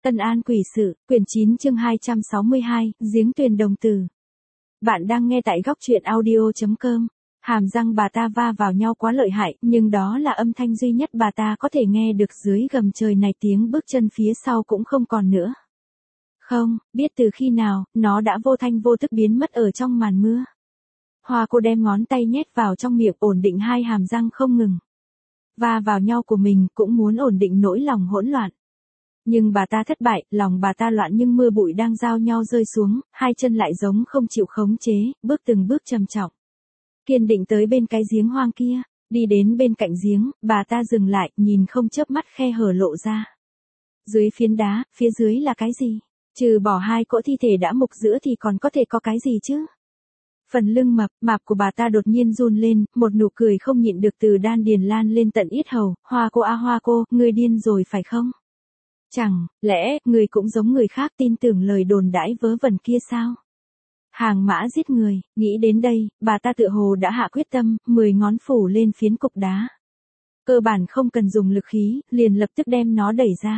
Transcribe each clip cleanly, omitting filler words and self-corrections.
Ân An Quỷ Sự, quyển 9 chương 262, Giếng Tuyền Đồng Tử. Bạn đang nghe tại góc truyện audio.com. Hàm răng bà ta va vào nhau quá lợi hại, nhưng đó là âm thanh duy nhất bà ta có thể nghe được dưới gầm trời này, tiếng bước chân phía sau cũng không còn nữa. Không, biết từ khi nào, nó đã vô thanh vô tức biến mất ở trong màn mưa. Hoa cô đem ngón tay nhét vào trong miệng ổn định hai hàm răng không ngừng. Va vào nhau của mình cũng muốn ổn định nỗi lòng hỗn loạn. Nhưng bà ta thất bại, lòng bà ta loạn nhưng mưa bụi đang giao nhau rơi xuống, hai chân lại giống không chịu khống chế, bước từng bước trầm trọng. Kiên định tới bên cái giếng hoang kia, đi đến bên cạnh giếng, bà ta dừng lại, nhìn không chớp mắt khe hở lộ ra. Dưới phiến đá, phía dưới là cái gì? Trừ bỏ hai cỗ thi thể đã mục giữa thì còn có thể có cái gì chứ? Phần lưng mạp của bà ta đột nhiên run lên, một nụ cười không nhịn được từ đan điền lan lên tận yết hầu. Hoa cô à Hoa cô, ngươi điên rồi phải không? Chẳng lẽ người cũng giống người khác tin tưởng lời đồn đãi vớ vẩn kia sao? Hàng mã giết người, nghĩ đến đây, bà ta tựa hồ đã hạ quyết tâm, 10 ngón phủ lên phiến cục đá. Cơ bản không cần dùng lực khí, liền lập tức đem nó đẩy ra.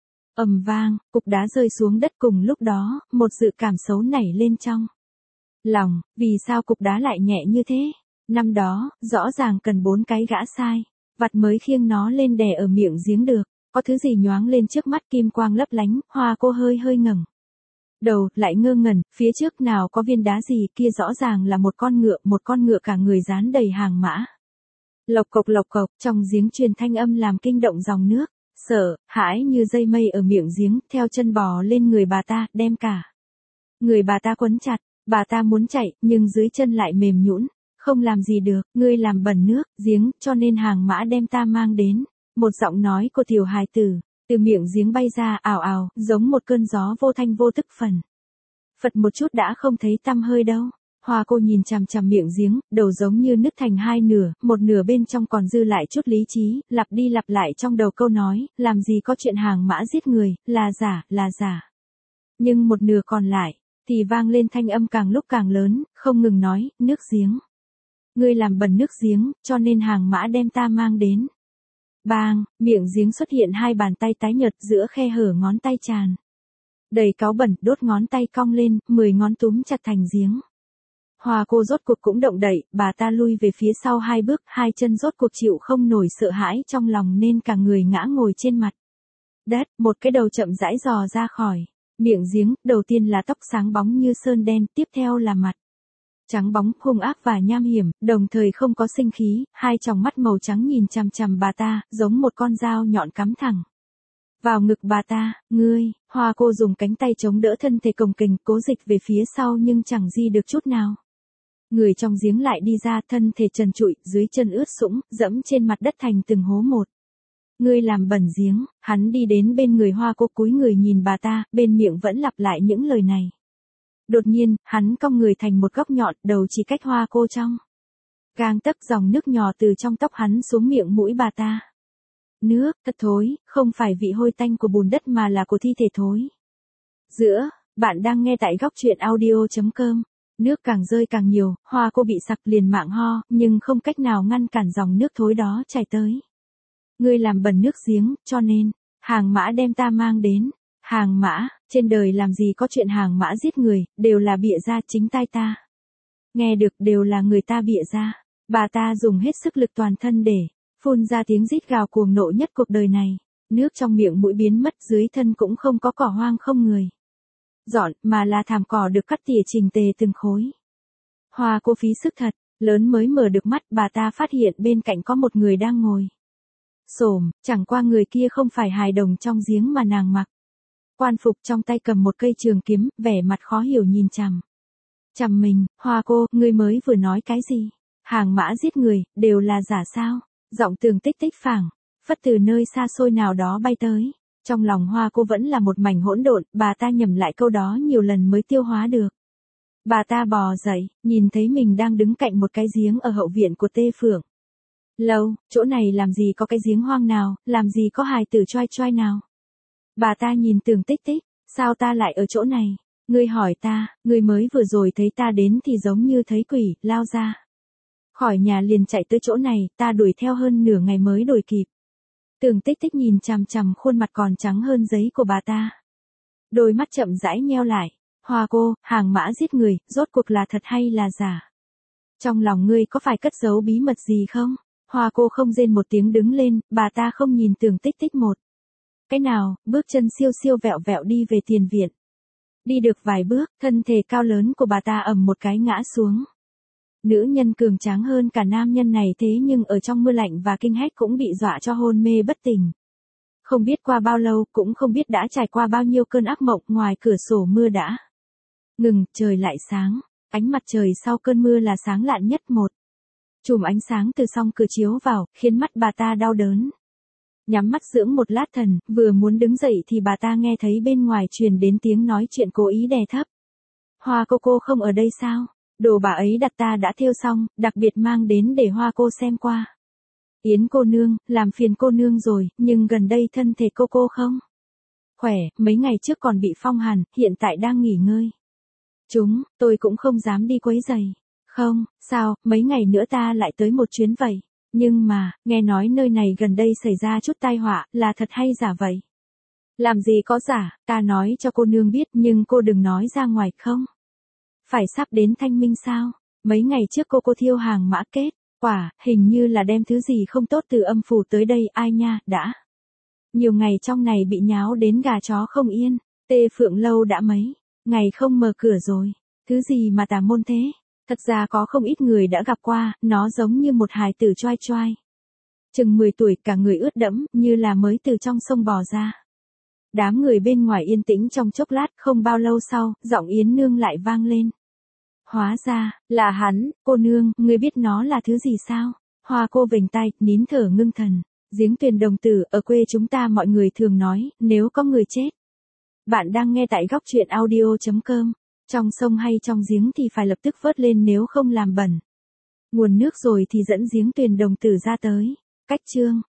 Ầm vang, cục đá rơi xuống đất, cùng lúc đó, một dự cảm xấu nảy lên trong lòng, vì sao cục đá lại nhẹ như thế? Năm đó, rõ ràng cần 4 cái gã sai, vặt mới khiêng nó lên đè ở miệng giếng được. Có thứ gì nhoáng lên trước mắt, kim quang lấp lánh, Hoa cô hơi ngẩng đầu, lại ngơ ngẩn, phía trước nào có viên đá gì, kia rõ ràng là một con ngựa cả người dán đầy hàng mã. Lộc cộc, trong giếng truyền thanh âm làm kinh động dòng nước, sợ hãi như dây mây ở miệng giếng, theo chân bò lên người bà ta, đem cả người bà ta quấn chặt. Bà ta muốn chạy, nhưng dưới chân lại mềm nhũn, không làm gì được, ngươi làm bẩn nước giếng, cho nên hàng mã đem ta mang đến. Một giọng nói của tiểu hài tử, từ miệng giếng bay ra, ào ào, giống một cơn gió vô thanh vô tức phật một chút đã không thấy tăm hơi đâu. Hoa cô nhìn chằm chằm miệng giếng, đầu giống như nứt thành hai nửa, một nửa bên trong còn dư lại chút lý trí, lặp đi lặp lại trong đầu câu nói, làm gì có chuyện hàng mã giết người, là giả. Nhưng một nửa còn lại, thì vang lên thanh âm càng lúc càng lớn, không ngừng nói, nước giếng. Ngươi làm bẩn nước giếng, cho nên hàng mã đem ta mang đến. Bang, miệng giếng xuất hiện hai bàn tay tái nhợt, giữa khe hở ngón tay tràn đầy cáu bẩn, đốt ngón tay cong lên, 10 ngón túm chặt thành giếng. Hoa cô rốt cuộc cũng động đậy, bà ta lui về phía sau 2 bước, hai chân rốt cuộc chịu không nổi sợ hãi trong lòng nên cả người ngã ngồi trên mặt đất, một cái đầu chậm rãi dò ra khỏi miệng giếng, đầu tiên là tóc sáng bóng như sơn đen, tiếp theo là mặt trắng bóng, hung ác và nham hiểm, đồng thời không có sinh khí, hai tròng mắt màu trắng nhìn chằm chằm bà ta, giống một con dao nhọn cắm thẳng vào ngực bà ta. Ngươi, Hoa cô dùng cánh tay chống đỡ thân thể cồng kềnh, cố dịch về phía sau nhưng chẳng di được chút nào. Người trong giếng lại đi ra, thân thể trần trụi, dưới chân ướt sũng, dẫm trên mặt đất thành từng hố một. Ngươi làm bẩn giếng. Hắn đi đến bên người Hoa cô, cúi người nhìn bà ta, bên miệng vẫn lặp lại những lời này. Đột nhiên, hắn cong người thành một góc nhọn, đầu chỉ cách Hoa cô trong gang tấc, dòng nước nhỏ từ trong tóc hắn xuống miệng mũi bà ta. Nước, thật thối, không phải vị hôi tanh của bùn đất mà là của thi thể thối. Bạn đang nghe tại góc truyện audio.com. Nước càng rơi càng nhiều, Hoa cô bị sặc liền mạng ho, nhưng không cách nào ngăn cản dòng nước thối đó chảy tới. Ngươi làm bẩn nước giếng, cho nên, hàng mã đem ta mang đến. Hàng mã, trên đời làm gì có chuyện hàng mã giết người, đều là bịa ra, chính tai ta nghe được đều là người ta bịa ra. Bà ta dùng hết sức lực toàn thân để phun ra tiếng rít gào cuồng nộ nhất cuộc đời này. Nước trong miệng mũi biến mất, dưới thân cũng không có cỏ hoang không người dọn, mà là thảm cỏ được cắt tỉa chỉnh tề từng khối. Hoa cô phí sức thật lớn mới mở được mắt, bà ta phát hiện bên cạnh có một người đang ngồi xổm, chẳng qua người kia không phải hài đồng trong giếng mà nàng mặc quan phục, trong tay cầm một cây trường kiếm, vẻ mặt khó hiểu nhìn chằm mình. Hoa cô, ngươi mới vừa nói cái gì? Hàng mã giết người, đều là giả sao? Giọng Tường Tích Tích phảng phất từ nơi xa xôi nào đó bay tới. Trong lòng Hoa cô vẫn là một mảnh hỗn độn, bà ta nhẩm lại câu đó nhiều lần mới tiêu hóa được. Bà ta bò dậy, nhìn thấy mình đang đứng cạnh một cái giếng ở hậu viện của Tê Phượng Lâu, chỗ này làm gì có cái giếng hoang nào, làm gì có hài tử choai nào. Bà ta nhìn Tường Tích Tích, sao ta lại ở chỗ này? Ngươi hỏi ta, ngươi mới vừa rồi thấy ta đến thì giống như thấy quỷ, lao ra khỏi nhà liền chạy tới chỗ này, ta đuổi theo hơn nửa ngày mới đuổi kịp. Tường Tích Tích nhìn chằm chằm khuôn mặt còn trắng hơn giấy của bà ta. Đôi mắt chậm rãi nheo lại. Hoa cô, hàng mã giết người, rốt cuộc là thật hay là giả? Trong lòng ngươi có phải cất giấu bí mật gì không? Hoa cô không rên một tiếng đứng lên, bà ta không nhìn Tưởng Tích Tích một cái nào, bước chân siêu siêu vẹo vẹo đi về tiền viện. Đi được vài bước, thân thể cao lớn của bà ta ầm một cái ngã xuống. Nữ nhân cường tráng hơn cả nam nhân này thế nhưng ở trong mưa lạnh và kinh hách cũng bị dọa cho hôn mê bất tỉnh. Không biết qua bao lâu, cũng không biết đã trải qua bao nhiêu cơn ác mộng, ngoài cửa sổ mưa đã ngừng, trời lại sáng. Ánh mặt trời sau cơn mưa là sáng lạn nhất một. Chùm ánh sáng từ song cửa chiếu vào, khiến mắt bà ta đau đớn. Nhắm mắt dưỡng một lát thần, vừa muốn đứng dậy thì bà ta nghe thấy bên ngoài truyền đến tiếng nói chuyện cố ý đè thấp. Hoa cô không ở đây sao? Đồ bà ấy đặt ta đã thêu xong, đặc biệt mang đến để Hoa cô xem qua. Yến cô nương, làm phiền cô nương rồi, nhưng gần đây thân thể cô không khỏe, mấy ngày trước còn bị phong hàn, hiện tại đang nghỉ ngơi. Tôi cũng không dám đi quấy rầy. Không, sao, mấy ngày nữa ta lại tới một chuyến vậy. Nhưng mà, nghe nói nơi này gần đây xảy ra chút tai họa, là thật hay giả vậy? Làm gì có giả, ta nói cho cô nương biết nhưng cô đừng nói ra ngoài không? Phải sắp đến thanh minh sao? Mấy ngày trước cô thiêu hàng mã kết, quả, hình như là đem thứ gì không tốt từ âm phủ tới đây, ai nha, đã. Nhiều ngày trong này bị nháo đến gà chó không yên, Tê Phượng lâu đã mấy ngày không mở cửa rồi. Thứ gì mà tà môn thế? Thật ra có không ít người đã gặp qua, nó giống như một hài tử choai choai. Chừng 10 tuổi, cả người ướt đẫm, như là mới từ trong sông bò ra. Đám người bên ngoài yên tĩnh trong chốc lát, không bao lâu sau, giọng Yến Nương lại vang lên. Hóa ra, là hắn, cô nương, ngươi biết nó là thứ gì sao? Hoa cô vểnh tay, nín thở ngưng thần. Giếng Tuyền Đồng Tử, ở quê chúng ta mọi người thường nói, nếu có người chết. Bạn đang nghe tại góc truyện audio.com. Trong sông hay trong giếng thì phải lập tức vớt lên nếu không làm bẩn nguồn nước rồi thì dẫn giếng Tuyền Đồng Tử ra tới. Cách chương